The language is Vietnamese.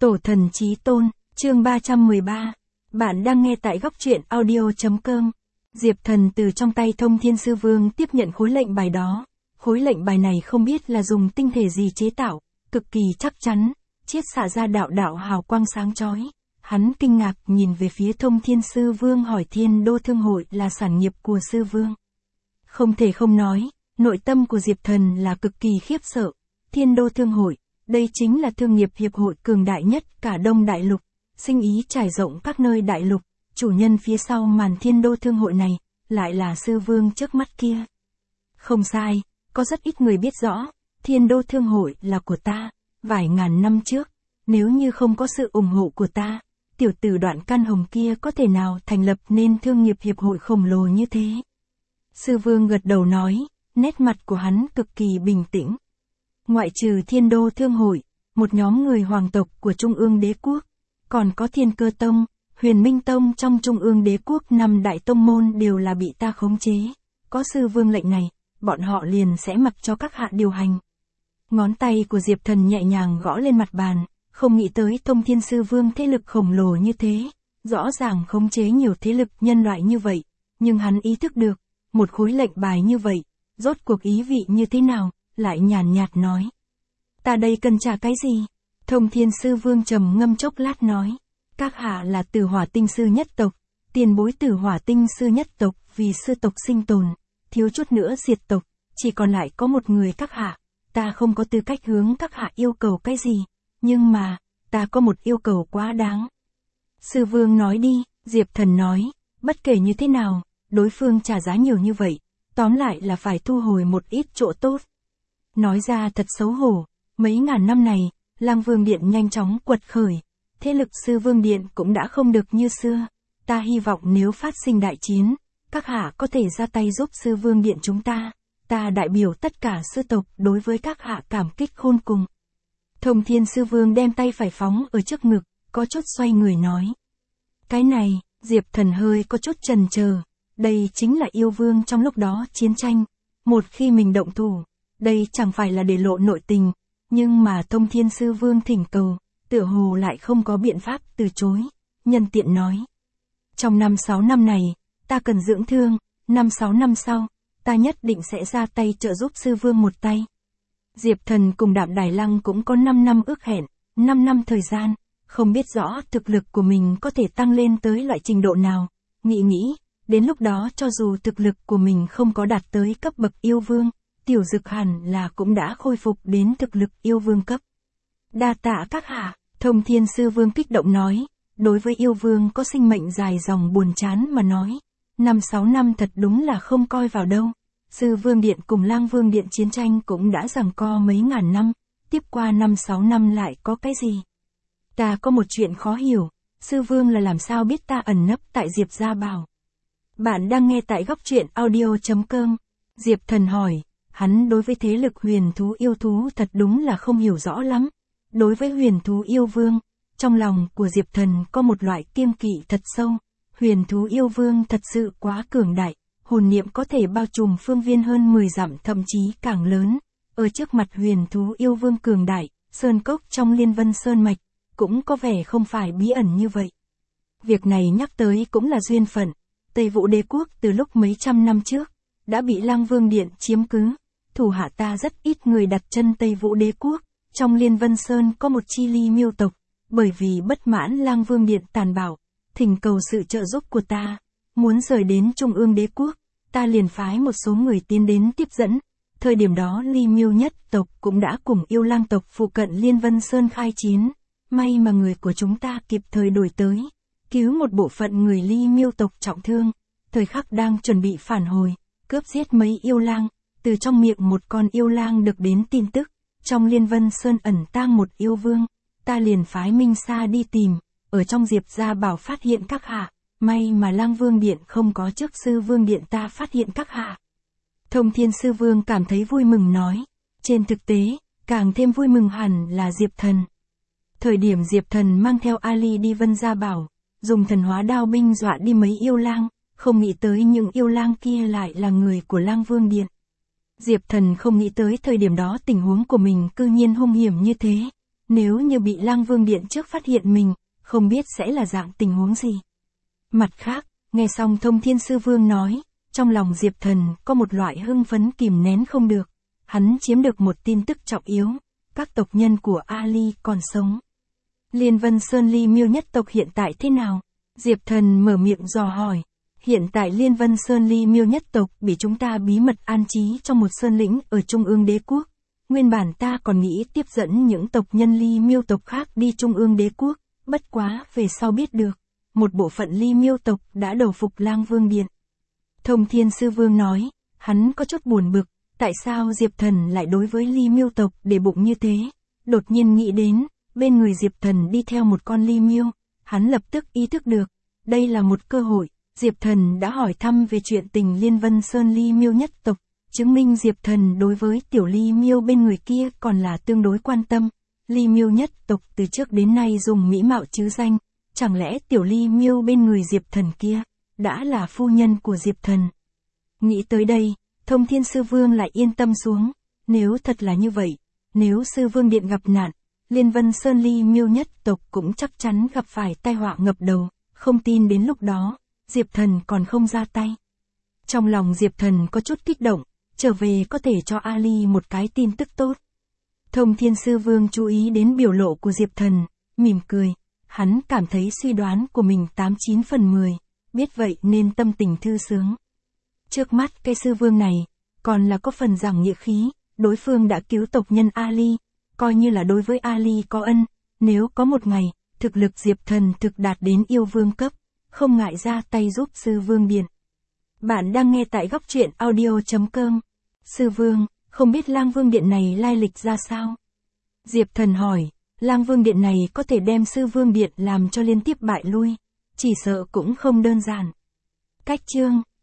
Tổ thần chí tôn, chương 313. Bạn đang nghe tại góc truyện audio.com. Diệp Thần từ trong tay Thông Thiên Sư Vương tiếp nhận khối lệnh bài đó. Khối lệnh bài này không biết là dùng tinh thể gì chế tạo, cực kỳ chắc chắn, chiết xạ ra đạo đạo hào quang sáng chói. Hắn kinh ngạc nhìn về phía Thông Thiên Sư Vương hỏi Thiên Đô Thương Hội là sản nghiệp của Sư Vương. Không thể không nói, nội tâm của Diệp Thần là cực kỳ khiếp sợ. Thiên Đô Thương Hội, đây chính là thương nghiệp hiệp hội cường đại nhất cả Đông Đại Lục, sinh ý trải rộng các nơi Đại Lục, chủ nhân phía sau màn Thiên Đô Thương Hội này, lại là Sư Vương trước mắt kia. Không sai, có rất ít người biết rõ, Thiên Đô Thương Hội là của ta, vài ngàn năm trước, nếu như không có sự ủng hộ của ta, tiểu tử Đoạn Can Hồng kia có thể nào thành lập nên thương nghiệp hiệp hội khổng lồ như thế. Sư Vương gật đầu nói, nét mặt của hắn cực kỳ bình tĩnh. Ngoại trừ Thiên Đô Thương Hội, một nhóm người hoàng tộc của Trung ương Đế Quốc, còn có Thiên Cơ Tông, Huyền Minh Tông trong Trung ương Đế Quốc 5 đại tông môn đều là bị ta khống chế. Có Sư Vương lệnh này, bọn họ liền sẽ mặc cho các hạ điều hành. Ngón tay của Diệp Thần nhẹ nhàng gõ lên mặt bàn, không nghĩ tới Thông Thiên Sư Vương thế lực khổng lồ như thế, rõ ràng khống chế nhiều thế lực nhân loại như vậy, nhưng hắn ý thức được, một khối lệnh bài như vậy, rốt cuộc ý vị như thế nào, lại nhàn nhạt nói. Ta đây cần trả cái gì? Thông Thiên Sư Vương trầm ngâm chốc lát nói. Các hạ là Tử Hỏa Tinh Sư nhất tộc, tiền bối Tử Hỏa Tinh Sư nhất tộc vì sư tộc sinh tồn, thiếu chút nữa diệt tộc, chỉ còn lại có một người các hạ. Ta không có tư cách hướng các hạ yêu cầu cái gì, nhưng mà, ta có một yêu cầu quá đáng. Sư Vương nói đi, Diệp Thần nói, bất kể như thế nào, đối phương trả giá nhiều như vậy, tóm lại là phải thu hồi một ít chỗ tốt. Nói ra thật xấu hổ, mấy ngàn năm này, Lăng Vương Điện nhanh chóng quật khởi, thế lực Sư Vương Điện cũng đã không được như xưa. Ta hy vọng nếu phát sinh đại chiến, các hạ có thể ra tay giúp Sư Vương Điện chúng ta. Ta đại biểu tất cả sư tộc đối với các hạ cảm kích khôn cùng. Thông Thiên Sư Vương đem tay phải phóng ở trước ngực, có chút xoay người nói. Cái này, Diệp Thần hơi có chút chần chờ. Đây chính là yêu vương trong lúc đó chiến tranh. Một khi mình động thủ, đây chẳng phải là để lộ nội tình, nhưng mà Thông Thiên Sư Vương thỉnh cầu, tựa hồ lại không có biện pháp từ chối, nhân tiện nói. Trong 5-6 năm này, ta cần dưỡng thương, 5-6 năm sau, ta nhất định sẽ ra tay trợ giúp Sư Vương một tay. Diệp Thần cùng Đạm Đài Lăng cũng có 5 năm ước hẹn, 5 năm thời gian, không biết rõ thực lực của mình có thể tăng lên tới loại trình độ nào, nghĩ, đến lúc đó cho dù thực lực của mình không có đạt tới cấp bậc yêu vương, Tiểu Dực hẳn là cũng đã khôi phục đến thực lực yêu vương cấp. Đa tạ các hạ, Thông Thiên Sư Vương kích động nói, đối với yêu vương có sinh mệnh dài dòng buồn chán mà nói, 5-6 năm thật đúng là không coi vào đâu. Sư Vương Điện cùng Lang Vương Điện chiến tranh cũng đã giằng co mấy ngàn năm, tiếp qua 5-6 năm lại có cái gì? Ta có một chuyện khó hiểu, Sư Vương là làm sao biết ta ẩn nấp tại Diệp Gia Bảo? Bạn đang nghe tại góc truyện audio.com. Diệp Thần hỏi, hắn đối với thế lực huyền thú yêu thú thật đúng là không hiểu rõ lắm. Đối với huyền thú yêu vương, trong lòng của Diệp Thần có một loại kiêng kỵ thật sâu. Huyền thú yêu vương thật sự quá cường đại, hồn niệm có thể bao trùm phương viên hơn 10 dặm thậm chí càng lớn. Ở trước mặt huyền thú yêu vương cường đại, sơn cốc trong Liên Vân Sơn Mạch, cũng có vẻ không phải bí ẩn như vậy. Việc này nhắc tới cũng là duyên phận. Tây Vũ Đế Quốc từ lúc mấy trăm năm trước, đã bị Lang Vương Điện chiếm cứ. Thủ hạ ta rất ít người đặt chân Tây Vũ Đế Quốc. Trong Liên Vân Sơn có một chi ly miêu tộc, bởi vì bất mãn Lang Vương Điện tàn bạo, thỉnh cầu sự trợ giúp của ta, muốn rời đến Trung ương Đế Quốc, ta liền phái một số người tiến đến tiếp dẫn. Thời điểm đó ly miêu nhất tộc cũng đã cùng yêu lang tộc phụ cận Liên Vân Sơn khai chiến, may mà người của chúng ta kịp thời đuổi tới, cứu một bộ phận người ly miêu tộc trọng thương, thời khắc đang chuẩn bị phản hồi, cướp giết mấy yêu lang, từ trong miệng một con yêu lang được đến tin tức, trong Liên Vân Sơn ẩn tang một yêu vương, ta liền phái Minh Sa đi tìm, ở trong Diệp Gia Bảo phát hiện các hạ, may mà Lang Vương Điện không có trước Sư Vương Điện ta phát hiện các hạ. Thông Thiên Sư Vương cảm thấy vui mừng nói, trên thực tế, càng thêm vui mừng hẳn là Diệp Thần. Thời điểm Diệp Thần mang theo Ali đi Vân Gia Bảo, dùng thần hóa đao binh dọa đi mấy yêu lang, không nghĩ tới những yêu lang kia lại là người của Lang Vương Điện. Diệp Thần không nghĩ tới thời điểm đó tình huống của mình cư nhiên hung hiểm như thế. Nếu như bị Lang Vương Điện trước phát hiện mình, không biết sẽ là dạng tình huống gì. Mặt khác, nghe xong Thông Thiên Sư Vương nói, trong lòng Diệp Thần có một loại hưng phấn kìm nén không được. Hắn chiếm được một tin tức trọng yếu, các tộc nhân của Ali còn sống. Liên Vân Sơn Ly Miêu nhất tộc hiện tại thế nào? Diệp Thần mở miệng dò hỏi. Hiện tại Liên Vân Sơn Ly Miêu nhất tộc bị chúng ta bí mật an trí trong một sơn lĩnh ở Trung ương Đế Quốc. Nguyên bản ta còn nghĩ tiếp dẫn những tộc nhân Ly Miêu tộc khác đi Trung ương Đế Quốc, bất quá về sau biết được, một bộ phận Ly Miêu tộc đã đầu phục Lang Vương Điện. Thông Thiên Sư Vương nói, hắn có chút buồn bực, tại sao Diệp Thần lại đối với Ly Miêu tộc để bụng như thế? Đột nhiên nghĩ đến, bên người Diệp Thần đi theo một con Ly Miêu, hắn lập tức ý thức được, đây là một cơ hội. Diệp Thần đã hỏi thăm về chuyện tình Liên Vân Sơn Ly Miêu nhất tộc, chứng minh Diệp Thần đối với tiểu Ly Miêu bên người kia còn là tương đối quan tâm. Ly Miêu nhất tộc từ trước đến nay dùng mỹ mạo chứ danh, chẳng lẽ tiểu Ly Miêu bên người Diệp Thần kia đã là phu nhân của Diệp Thần? Nghĩ tới đây, Thông Thiên Sư Vương lại yên tâm xuống, nếu thật là như vậy, nếu Sư Vương Điện gặp nạn, Liên Vân Sơn Ly Miêu nhất tộc cũng chắc chắn gặp phải tai họa ngập đầu, không tin đến lúc đó, Diệp Thần còn không ra tay. Trong lòng Diệp Thần có chút kích động, trở về có thể cho Ali một cái tin tức tốt. Thông Thiên Sư Vương chú ý đến biểu lộ của Diệp Thần, mỉm cười, hắn cảm thấy suy đoán của mình 89 phần 10, biết vậy nên tâm tình thư sướng. Trước mắt cây Sư Vương này, còn là có phần giảng nghĩa khí, đối phương đã cứu tộc nhân Ali, coi như là đối với Ali có ân, nếu có một ngày, thực lực Diệp Thần thực đạt đến yêu vương cấp, không ngại ra tay giúp Sư Vương Điện. Bạn đang nghe tại góc truyện audio.com. Sư Vương, không biết Lang Vương Điện này lai lịch ra sao? Diệp Thần hỏi, Lang Vương Điện này có thể đem Sư Vương Điện làm cho liên tiếp bại lui, chỉ sợ cũng không đơn giản. Cách chương